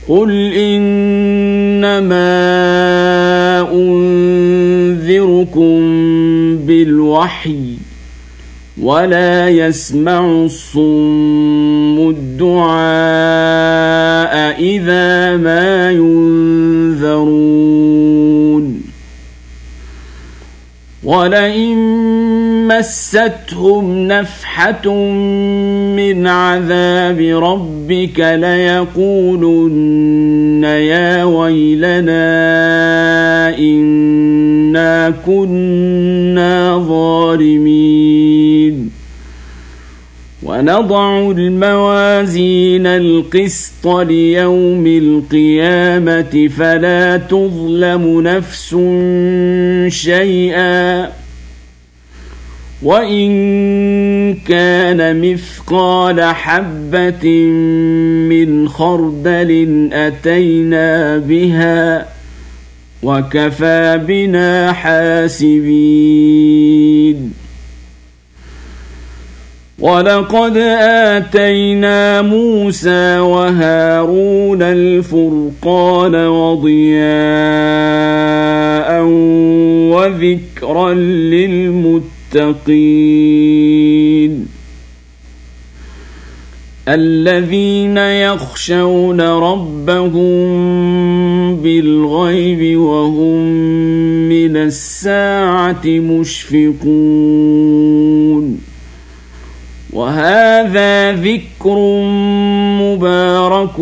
قل إنما أنذركم بالوحي ولا يسمع الصم الدعاء إذا ما ينذرون ولئن مستهم نفحة من عذاب ربك ليقولن يا ويلنا إنا كنا ظالمين ونضع الموازين القسط ليوم القيامة فلا تظلم نفس شيئا وإن كان مثقال حبة من خردل أتينا بها وكفى بنا حاسبين ولقد آتينا موسى وهارون الفرقان وضياء وذكرا للمتقين الذين يخشون ربهم بالغيب وهم من الساعة مشفقون وهذا ذكر مبارك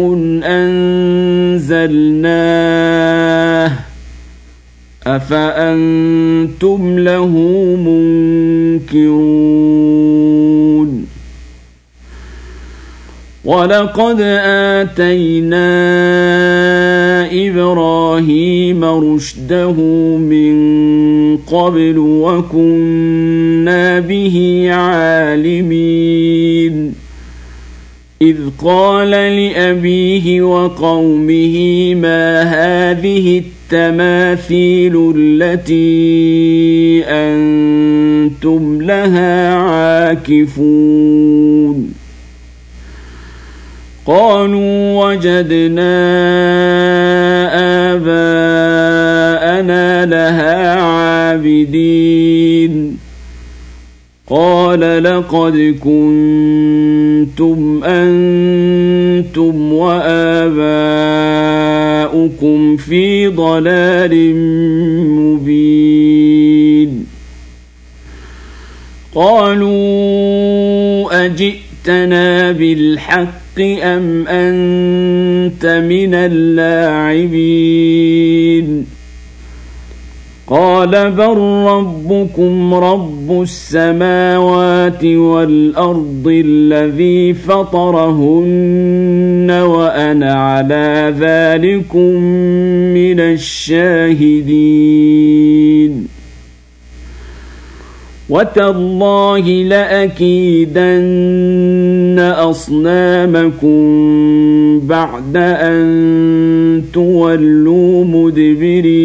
أنزلناه أفأنتم له منكرون ولقد آتينا إبراهيم رشده من قبل وكنا به عالمين إذ قال لأبيه وقومه ما هذه التماثيل التي أنتم لها عاكفون قالوا وجدنا آباءنا لها عابدين قال لقد كنتم أنتم وآباؤكم في ضلال مبين قالوا أجئتنا بالحق أم أنت من اللاعبين قال بل ربكم رب السماوات والأرض الذي فطرهن وأنا على ذلكم من الشاهدين وتالله لأكيدن أصنامكم بعد أن تولوا مدبرين